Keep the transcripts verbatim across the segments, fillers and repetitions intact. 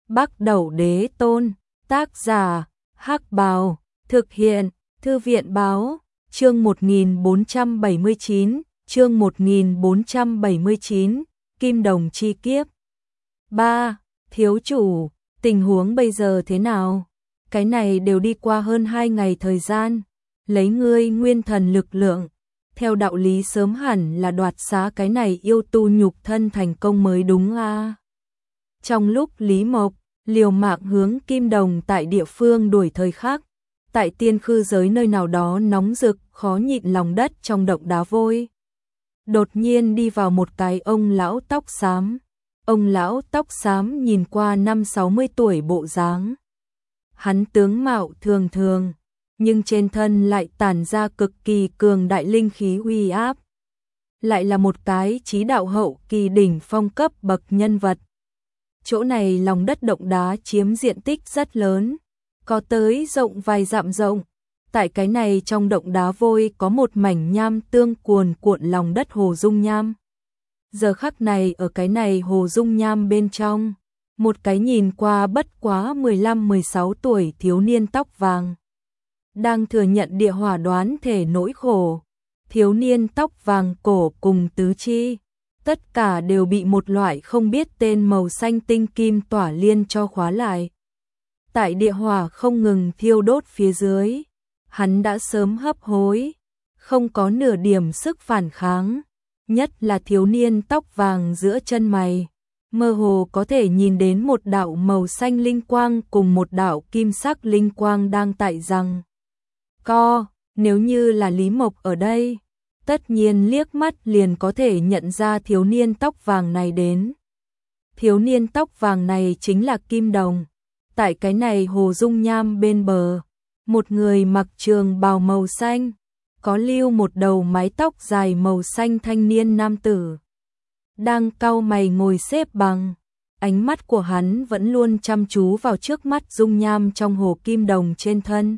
Bắc Đẩu Đế Tôn, tác giả, Hắc Bào, thực hiện, Thư viện Báo, chương một nghìn bốn trăm bảy mươi chín, chương một nghìn bốn trăm bảy mươi chín, Kim Đồng chi kiếp. ba. Thiếu chủ, tình huống bây giờ thế nào? Cái này đều đi qua hơn hai ngày thời gian, lấy ngươi nguyên thần lực lượng, theo đạo lý sớm hẳn là đoạt xá cái này yêu tu nhục thân thành công mới đúng a. À? Trong lúc Lý Mộc liều mạng hướng Kim Đồng tại địa phương đuổi thời khắc, tại tiên khư giới nơi nào đó nóng rực khó nhịn lòng đất trong động đá vôi. Đột nhiên đi vào một cái ông lão tóc xám. Ông lão tóc xám nhìn qua năm sáu mươi tuổi bộ dáng. Hắn tướng mạo thường thường, nhưng trên thân lại tản ra cực kỳ cường đại linh khí uy áp. Lại là một cái chí đạo hậu kỳ đỉnh phong cấp bậc nhân vật. Chỗ này lòng đất động đá chiếm diện tích rất lớn, có tới rộng vài dặm rộng. Tại cái này trong động đá vôi có một mảnh nham tương cuồn cuộn lòng đất hồ dung nham. Giờ khắc này ở cái này hồ dung nham bên trong, một cái nhìn qua bất quá mười lăm mười sáu tuổi thiếu niên tóc vàng đang thừa nhận địa hỏa đoán thể nỗi khổ. Thiếu niên tóc vàng cổ cùng tứ chi, tất cả đều bị một loại không biết tên màu xanh tinh kim tỏa liên cho khóa lại. Tại địa hỏa không ngừng thiêu đốt phía dưới, hắn đã sớm hấp hối, không có nửa điểm sức phản kháng. Nhất là thiếu niên tóc vàng giữa chân mày, mơ hồ có thể nhìn đến một đạo màu xanh linh quang cùng một đạo kim sắc linh quang đang tại rằng co. Nếu như là Lý Mộc ở đây, tất nhiên liếc mắt liền có thể nhận ra thiếu niên tóc vàng này đến. Thiếu niên tóc vàng này chính là Kim Đồng. Tại cái này hồ dung nham bên bờ, một người mặc trường bào màu xanh, có lưu một đầu mái tóc dài màu xanh thanh niên nam tử, đang cau mày ngồi xếp bằng. Ánh mắt của hắn vẫn luôn chăm chú vào trước mắt dung nham trong hồ Kim Đồng trên thân.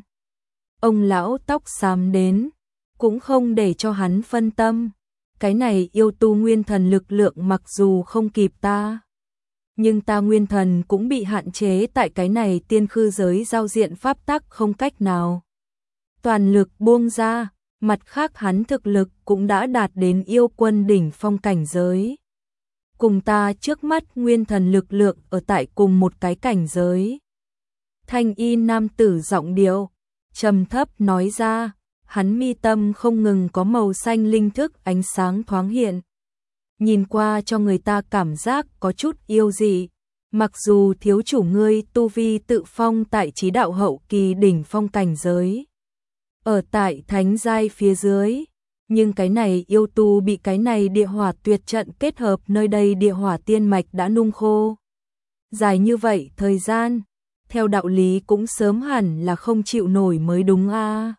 Ông lão tóc xám đến, cũng không để cho hắn phân tâm. Cái này yêu tu nguyên thần lực lượng mặc dù không kịp ta, nhưng ta nguyên thần cũng bị hạn chế tại cái này tiên khư giới giao diện pháp tắc không cách nào toàn lực buông ra. Mặt khác hắn thực lực cũng đã đạt đến yêu quân đỉnh phong cảnh giới. Cùng ta trước mắt nguyên thần lực lượng ở tại cùng một cái cảnh giới. Thanh y nam tử giọng điệu trầm thấp nói ra, hắn mi tâm không ngừng có màu xanh linh thức ánh sáng thoáng hiện. Nhìn qua cho người ta cảm giác có chút yêu dị. Mặc dù thiếu chủ ngươi tu vi tự phong tại chí đạo hậu kỳ đỉnh phong cảnh giới, ở tại thánh giai phía dưới, nhưng cái này yêu tu bị cái này địa hỏa tuyệt trận kết hợp nơi đây địa hỏa tiên mạch đã nung khô. Dài như vậy thời gian, theo đạo lý cũng sớm hẳn là không chịu nổi mới đúng a. À.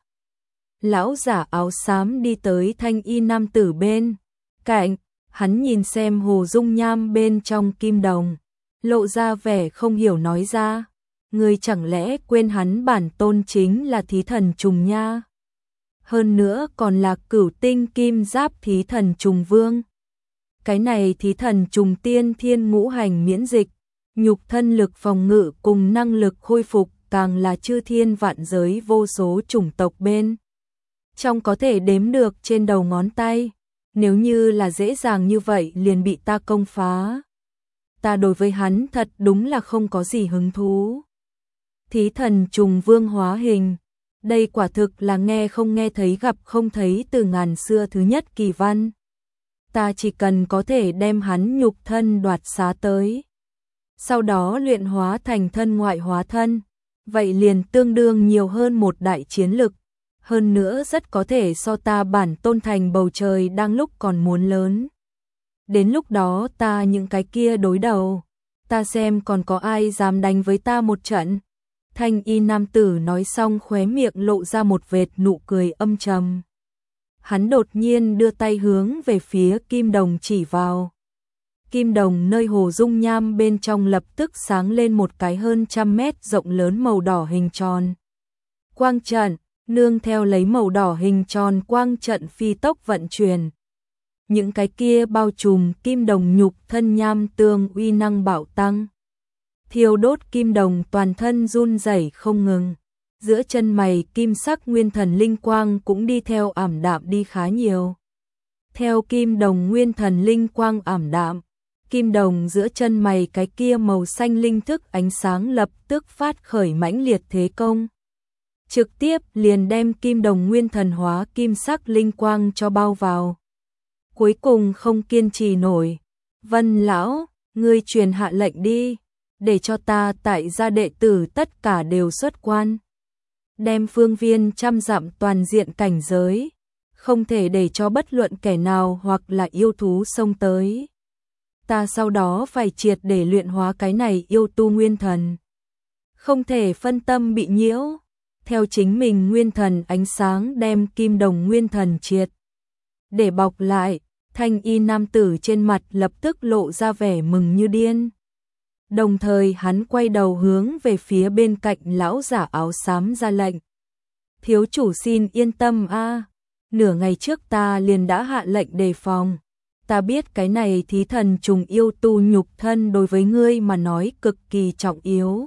Lão giả áo xám đi tới thanh y nam tử bên cạnh, hắn nhìn xem hồ dung nham bên trong Kim Đồng, lộ ra vẻ không hiểu nói ra. Ngươi chẳng lẽ quên hắn bản tôn chính là thí thần trùng nha? Hơn nữa còn là cửu tinh kim giáp thí thần trùng vương. Cái này thí thần trùng tiên thiên ngũ hành miễn dịch, nhục thân lực phòng ngự cùng năng lực khôi phục càng là chư thiên vạn giới vô số chủng tộc bên trong có thể đếm được trên đầu ngón tay. Nếu như là dễ dàng như vậy liền bị ta công phá, ta đối với hắn thật đúng là không có gì hứng thú. Thí thần trùng vương hóa hình, đây quả thực là nghe không nghe thấy gặp không thấy từ ngàn xưa thứ nhất kỳ văn. Ta chỉ cần có thể đem hắn nhục thân đoạt xá tới, sau đó luyện hóa thành thân ngoại hóa thân, vậy liền tương đương nhiều hơn một đại chiến lực. Hơn nữa rất có thể so ta bản tôn thành bầu trời đang lúc còn muốn lớn. Đến lúc đó ta những cái kia đối đầu, ta xem còn có ai dám đánh với ta một trận. Thanh y nam tử nói xong khóe miệng lộ ra một vệt nụ cười âm trầm. Hắn đột nhiên đưa tay hướng về phía Kim Đồng chỉ vào. Kim Đồng nơi hồ dung nham bên trong lập tức sáng lên một cái hơn trăm mét rộng lớn màu đỏ hình tròn. Quang trận, nương theo lấy màu đỏ hình tròn quang trận phi tốc vận chuyển. Những cái kia bao trùm Kim Đồng nhục thân nham tương uy năng bạo tăng. thiêu đốt kim đồng toàn thân run rẩy không ngừng. Giữa chân mày kim sắc nguyên thần linh quang cũng đi theo ảm đạm đi khá nhiều. Theo kim đồng nguyên thần linh quang ảm đạm, kim đồng giữa chân mày cái kia màu xanh linh thức ánh sáng lập tức phát khởi mãnh liệt thế công. Trực tiếp liền đem kim đồng nguyên thần hóa kim sắc linh quang cho bao vào. Cuối cùng không kiên trì nổi. Vân lão, ngươi truyền hạ lệnh đi, để cho ta tại gia đệ tử tất cả đều xuất quan. Đem phương viên trăm dặm toàn diện cảnh giới, không thể để cho bất luận kẻ nào hoặc là yêu thú xông tới. Ta sau đó phải triệt để luyện hóa cái này yêu tu nguyên thần. Không thể phân tâm bị nhiễu, theo chính mình nguyên thần ánh sáng đem kim đồng nguyên thần triệt để bọc lại. Thanh y nam tử trên mặt lập tức lộ ra vẻ mừng như điên. Đồng thời hắn quay đầu hướng về phía bên cạnh lão giả áo xám ra lệnh. Thiếu chủ xin yên tâm a, nửa ngày trước ta liền đã hạ lệnh đề phòng. Ta biết cái này thí thần trùng yêu tu nhục thân đối với ngươi mà nói cực kỳ trọng yếu.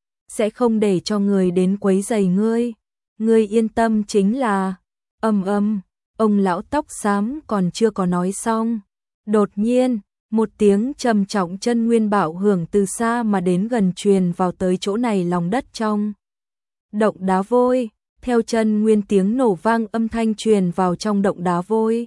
Sẽ không để cho người đến quấy rầy ngươi. Ngươi yên tâm chính là... Âm âm, ông lão tóc xám còn chưa có nói xong. Đột nhiên, một tiếng trầm trọng chân nguyên bạo hưởng từ xa mà đến gần truyền vào tới chỗ này lòng đất trong. Động đá vôi, theo chân nguyên tiếng nổ vang âm thanh truyền vào trong động đá vôi.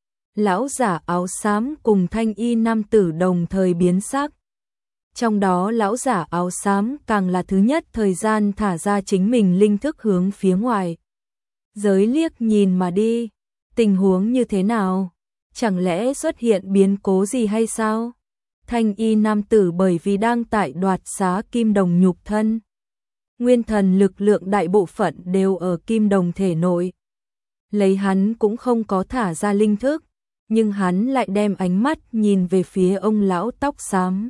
Lão giả áo xám cùng thanh y nam tử đồng thời biến sắc. Trong đó lão giả áo xám càng là thứ nhất thời gian thả ra chính mình linh thức hướng phía ngoài. Giới liếc nhìn mà đi, tình huống như thế nào? Chẳng lẽ xuất hiện biến cố gì hay sao? Thanh y nam tử bởi vì đang tại đoạt xá kim đồng nhục thân. Nguyên thần lực lượng đại bộ phận đều ở kim đồng thể nội. Lấy hắn cũng không có thả ra linh thức, nhưng hắn lại đem ánh mắt nhìn về phía ông lão tóc xám.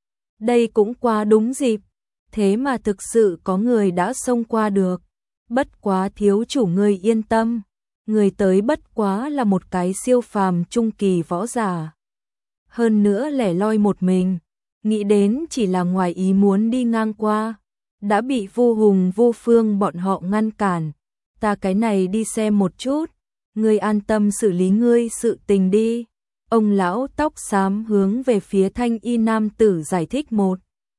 Đây cũng quá đúng dịp, thế mà thực sự có người đã xông qua được. Bất quá thiếu chủ ngươi yên tâm, người tới bất quá là một cái siêu phàm trung kỳ võ giả. Hơn nữa lẻ loi một mình, nghĩ đến chỉ là ngoài ý muốn đi ngang qua, đã bị Vu Hùng Vu Phương bọn họ ngăn cản. Ta cái này đi xem một chút, ngươi an tâm xử lý ngươi sự tình đi. Ông lão tóc xám hướng về phía thanh y nam tử giải thích một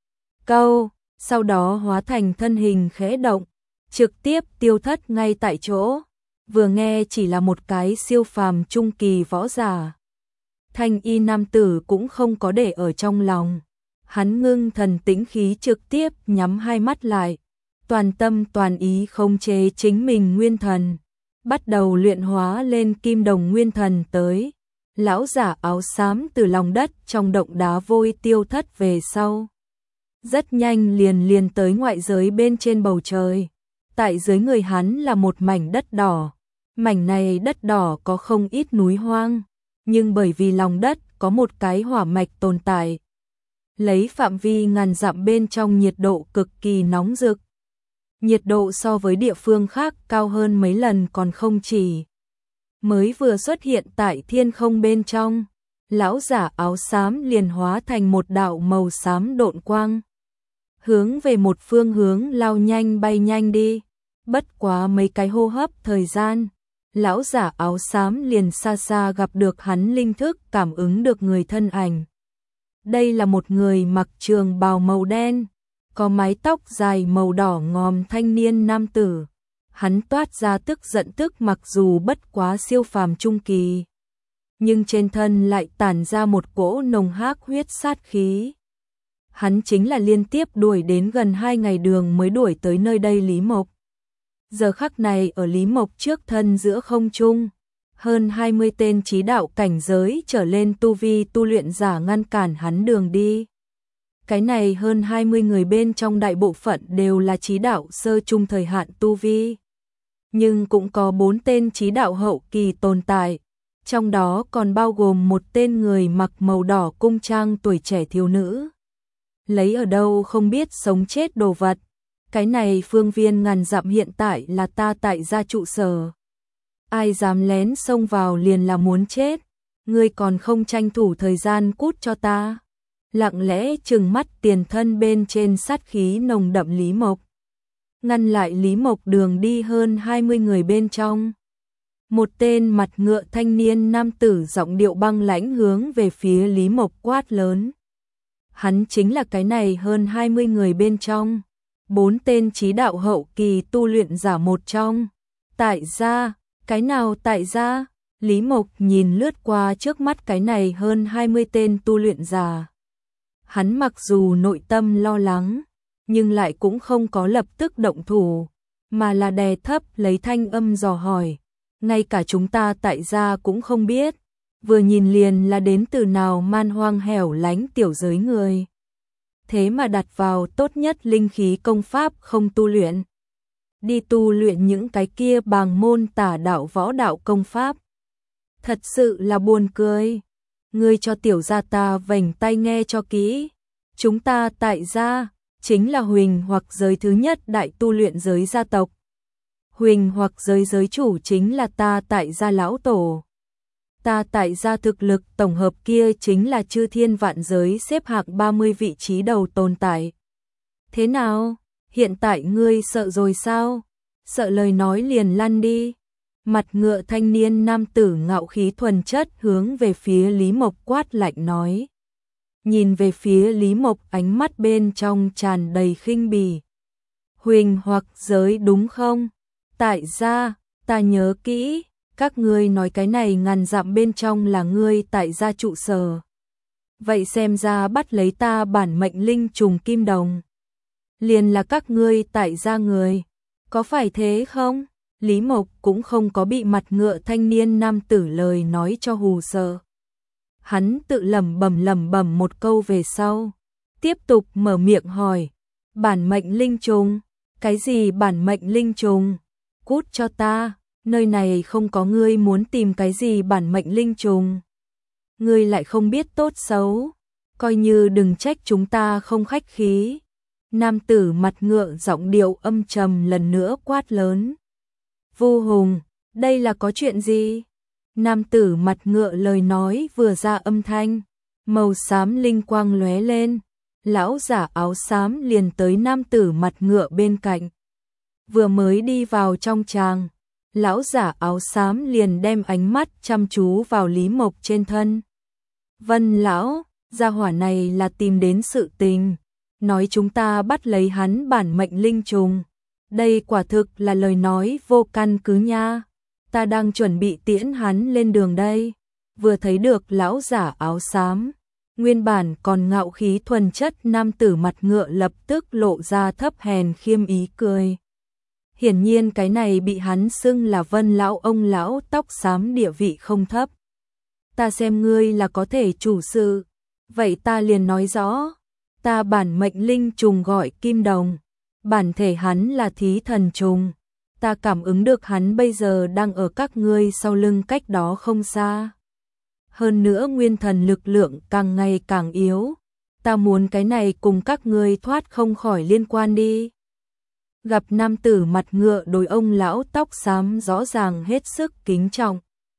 câu, sau đó hóa thành thân hình khẽ động, trực tiếp tiêu thất ngay tại chỗ. Vừa nghe chỉ là một cái siêu phàm trung kỳ võ giả. Thanh y nam tử cũng không có để ở trong lòng. Hắn ngưng thần tĩnh khí trực tiếp nhắm hai mắt lại. Toàn tâm toàn ý khống chế chính mình nguyên thần. Bắt đầu luyện hóa lên kim đồng nguyên thần tới. Lão giả áo xám từ lòng đất trong động đá vôi tiêu thất về sau. Rất nhanh liền liền tới ngoại giới bên trên bầu trời. Tại dưới người hắn là một mảnh đất đỏ. Mảnh này đất đỏ có không ít núi hoang, nhưng bởi vì lòng đất có một cái hỏa mạch tồn tại. Lấy phạm vi ngàn dặm bên trong nhiệt độ cực kỳ nóng rực. Nhiệt độ so với địa phương khác cao hơn mấy lần còn không chỉ. Mới vừa xuất hiện tại thiên không bên trong, lão giả áo xám liền hóa thành một đạo màu xám độn quang. Hướng về một phương hướng lao nhanh bay nhanh đi. Bất quá mấy cái hô hấp thời gian, lão giả áo xám liền xa xa gặp được hắn linh thức cảm ứng được người thân ảnh. Đây là một người mặc trường bào màu đen, có mái tóc dài màu đỏ ngòm thanh niên nam tử. Hắn toát ra tức giận tức mặc dù bất quá siêu phàm trung kỳ, nhưng trên thân lại tản ra một cỗ nồng hắc huyết sát khí. Hắn chính là liên tiếp đuổi đến gần hai ngày đường mới đuổi tới nơi đây Lý Mộc. Giờ khắc này ở Lý Mộc trước thân giữa không trung, hơn hai mươi tên chí đạo cảnh giới trở lên tu vi tu luyện giả ngăn cản hắn đường đi. Cái này hơn hai mươi người bên trong đại bộ phận đều là chí đạo sơ trung thời hạn tu vi. Nhưng cũng có bốn tên chí đạo hậu kỳ tồn tại, trong đó còn bao gồm một tên người mặc màu đỏ cung trang tuổi trẻ thiếu nữ. Lấy ở đâu không biết sống chết đồ vật. Cái này phương viên ngàn dặm hiện tại là ta tại gia trụ sở. Ai dám lén xông vào liền là muốn chết. Ngươi còn không tranh thủ thời gian cút cho ta. lặng lẽ trừng mắt tiền thân bên trên sát khí nồng đậm Lý Mộc. Ngăn lại Lý Mộc đường đi hơn hai mươi người bên trong. Một tên mặt ngựa thanh niên nam tử giọng điệu băng lãnh hướng về phía Lý Mộc quát lớn. Hắn chính là cái này hơn hai mươi người bên trong. Bốn tên chí đạo hậu kỳ tu luyện giả một trong. Tại gia, cái nào tại gia? Lý Mộc nhìn lướt qua trước mắt cái này hơn hai mươi tên tu luyện giả. Hắn mặc dù nội tâm lo lắng, nhưng lại cũng không có lập tức động thủ, mà là đè thấp lấy thanh âm dò hỏi. Ngay cả chúng ta tại gia cũng không biết, vừa nhìn liền là đến từ nào man hoang hẻo lánh tiểu giới người. Thế mà đặt vào tốt nhất linh khí công pháp không tu luyện. Đi tu luyện những cái kia bàng môn tả đạo võ đạo công pháp. Thật sự là buồn cười. Ngươi cho tiểu gia ta vành tay nghe cho kỹ. Chúng ta tại gia chính là Huỳnh hoặc giới thứ nhất đại tu luyện giới gia tộc. Huỳnh hoặc giới giới chủ chính là ta tại gia lão tổ. Ta tại gia thực lực tổng hợp kia chính là chư thiên vạn giới xếp hạng ba mươi vị trí đầu tồn tại. Thế nào? Hiện tại ngươi sợ rồi sao? Sợ lời nói liền lăn đi. Mặt ngựa thanh niên nam tử ngạo khí thuần chất hướng về phía Lý Mộc quát lạnh nói. Nhìn về phía Lý Mộc ánh mắt bên trong tràn đầy khinh bỉ. Huỳnh hoặc giới đúng không? Tại gia, ta nhớ kỹ, các ngươi nói cái này ngàn dặm bên trong là ngươi tại gia trụ sở. Vậy xem ra bắt lấy ta bản mệnh linh trùng kim đồng. Liền là các ngươi tại gia người. Có phải thế không? Lý Mộc cũng không có bị mặt ngựa thanh niên nam tử lời nói cho hù sợ. Hắn tự lẩm bẩm lẩm bẩm một câu về sau, tiếp tục mở miệng hỏi, bản mệnh linh trùng, cái gì bản mệnh linh trùng? Cút cho ta, nơi này không có ngươi muốn tìm cái gì bản mệnh linh trùng. Ngươi lại không biết tốt xấu, coi như đừng trách chúng ta không khách khí. Nam tử mặt ngựa giọng điệu âm trầm lần nữa quát lớn. Vu Hùng, đây là có chuyện gì? Nam tử mặt ngựa lời nói vừa ra âm thanh, màu xám linh quang lóe lên, lão giả áo xám liền tới nam tử mặt ngựa bên cạnh. Vừa mới đi vào trong tràng, lão giả áo xám liền đem ánh mắt chăm chú vào Lý Mộc trên thân. Vân lão, gia hỏa này là tìm đến sự tình, nói chúng ta bắt lấy hắn bản mệnh linh trùng. Đây quả thực là lời nói vô căn cứ nha. Ta đang chuẩn bị tiễn hắn lên đường đây. Vừa thấy được lão giả áo xám, nguyên bản còn ngạo khí thuần chất nam tử mặt ngựa lập tức lộ ra thấp hèn khiêm ý cười. Hiển nhiên cái này bị hắn xưng là Vân lão ông lão tóc xám địa vị không thấp. Ta xem ngươi là có thể chủ sự, vậy ta liền nói rõ, ta bản mệnh linh trùng gọi kim đồng, bản thể hắn là thí thần trùng. Ta cảm ứng được hắn bây giờ đang ở các ngươi sau lưng cách đó không xa. Hơn nữa nguyên thần lực lượng càng ngày càng yếu. Ta muốn cái này cùng các ngươi thoát không khỏi liên quan đi. Gặp nam tử mặt ngựa đối ông lão tóc xám rõ ràng hết sức kính trọng.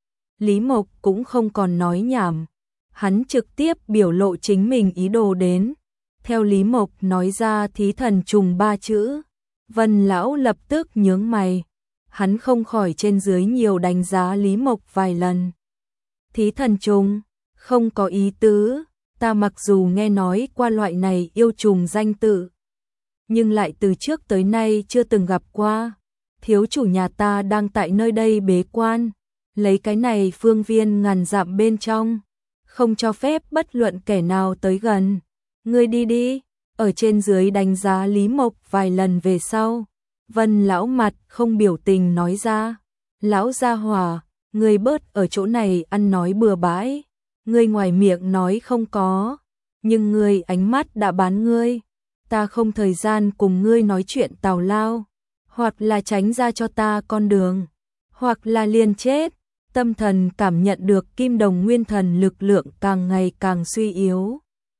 Lý Mộc cũng không còn nói nhảm. Hắn trực tiếp biểu lộ chính mình ý đồ đến. Theo Lý Mộc nói ra thí thần trùng ba chữ. Vân lão lập tức nhướng mày, hắn không khỏi trên dưới nhiều đánh giá Lý Mộc vài lần. Thí thần trùng, không có ý tứ, ta mặc dù nghe nói qua loại này yêu trùng danh tự, nhưng lại từ trước tới nay chưa từng gặp qua. Thiếu chủ nhà ta đang tại nơi đây bế quan, lấy cái này phương viên ngàn dặm bên trong, không cho phép bất luận kẻ nào tới gần. Ngươi đi đi. Ở trên dưới đánh giá Lý Mộc vài lần về sau, Vân lão mặt không biểu tình nói ra, lão gia hỏa, ngươi bớt ở chỗ này ăn nói bừa bãi, ngươi ngoài miệng nói không có, nhưng ngươi ánh mắt đã bán ngươi, ta không thời gian cùng ngươi nói chuyện tào lao, hoặc là tránh ra cho ta con đường, hoặc là liền chết. Tâm thần cảm nhận được kim đồng nguyên thần lực lượng càng ngày càng suy yếu.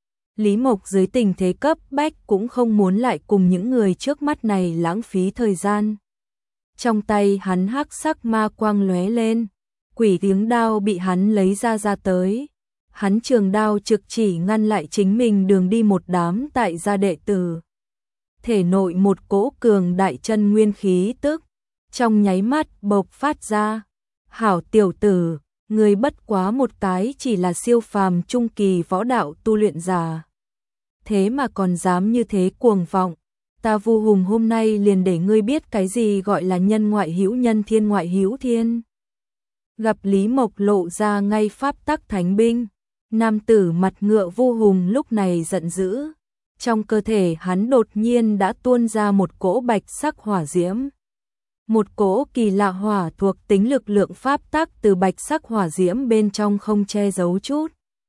Lý Mộc dưới tình thế cấp bách cũng không muốn lại cùng những người trước mắt này lãng phí thời gian. Trong tay hắn hắc sắc ma quang lóe lên, quỷ tiếng đao bị hắn lấy ra ra tới. hắn trường đao trực chỉ ngăn lại chính mình đường đi một đám tại gia đệ tử. Thể nội một cỗ cường đại chân nguyên khí tức, trong nháy mắt bộc phát ra. Hảo tiểu tử, người bất quá một cái chỉ là siêu phàm trung kỳ võ đạo tu luyện giả. Thế mà còn dám như thế cuồng vọng, ta Vu Hùng hôm nay liền để ngươi biết cái gì gọi là nhân ngoại hữu nhân thiên ngoại hữu thiên. Gặp Lý Mộc lộ ra ngay pháp tắc thánh binh, nam tử mặt ngựa Vu Hùng lúc này giận dữ. Trong cơ thể hắn đột nhiên đã tuôn ra một cỗ bạch sắc hỏa diễm. Một cỗ kỳ lạ hỏa thuộc tính lực lượng pháp tắc từ bạch sắc hỏa diễm bên trong không che giấu chút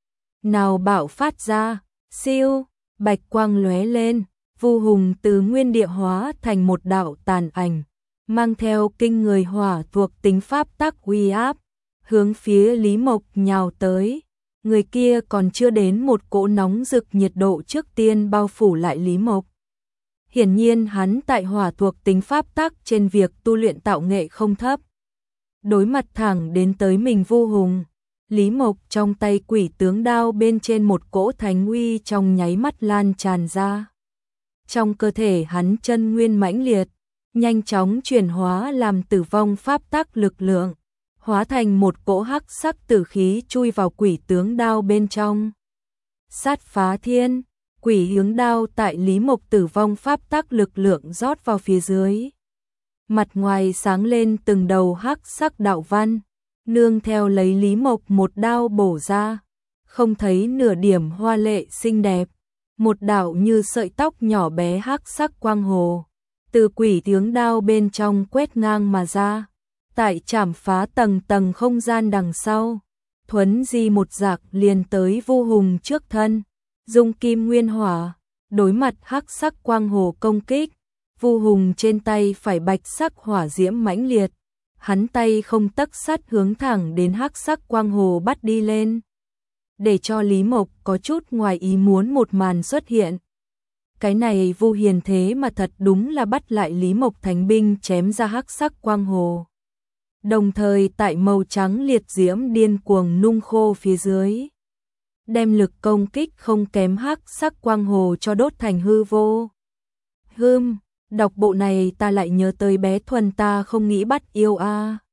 nào bạo phát ra, siêu, bạch quang lóe lên, Vu Hùng từ nguyên địa hóa thành một đạo tàn ảnh, mang theo kinh người hỏa thuộc tính pháp tắc uy áp, hướng phía Lý Mộc nhào tới. Người kia còn chưa đến một cỗ nóng rực nhiệt độ trước tiên bao phủ lại Lý Mộc. Hiển nhiên hắn tại hỏa thuộc tính pháp tắc trên việc tu luyện tạo nghệ không thấp. Đối mặt thẳng đến tới mình Vu Hùng, Lý Mộc trong tay quỷ tướng đao bên trên một cỗ thánh uy trong nháy mắt lan tràn ra. Trong cơ thể hắn chân nguyên mãnh liệt, nhanh chóng chuyển hóa làm tử vong pháp tắc lực lượng, hóa thành một cỗ hắc sắc tử khí chui vào quỷ tướng đao bên trong. Sát phá thiên, quỷ hướng đao tại Lý Mộc tử vong pháp tắc lực lượng rót vào phía dưới. Mặt ngoài sáng lên từng đầu hắc sắc đạo văn, nương theo lấy Lý Mộc một đao bổ ra, không thấy nửa điểm hoa lệ xinh đẹp. Một đạo như sợi tóc nhỏ bé hắc sắc quang hồ, từ quỷ tướng đao bên trong quét ngang mà ra. Tại chảm phá tầng tầng không gian đằng sau, thuấn di một dạc liền tới Vu Hùng trước thân, dung kim nguyên hỏa, đối mặt hắc sắc quang hồ công kích, Vu Hùng trên tay phải bạch sắc hỏa diễm mãnh liệt, hắn tay không tấc sắt hướng thẳng đến hắc sắc quang hồ bắt đi lên. Để cho Lý Mộc có chút ngoài ý muốn một màn xuất hiện. Cái này Vu Hiền thế mà thật đúng là bắt lại Lý Mộc thánh binh chém ra hắc sắc quang hồ. Đồng thời tại màu trắng liệt diễm điên cuồng nung khô phía dưới, đem lực công kích không kém hắc sắc quang hồ cho đốt thành hư vô. Hừm, đọc bộ này ta lại nhớ tới bé Thuần ta không nghĩ bắt yêu a. À.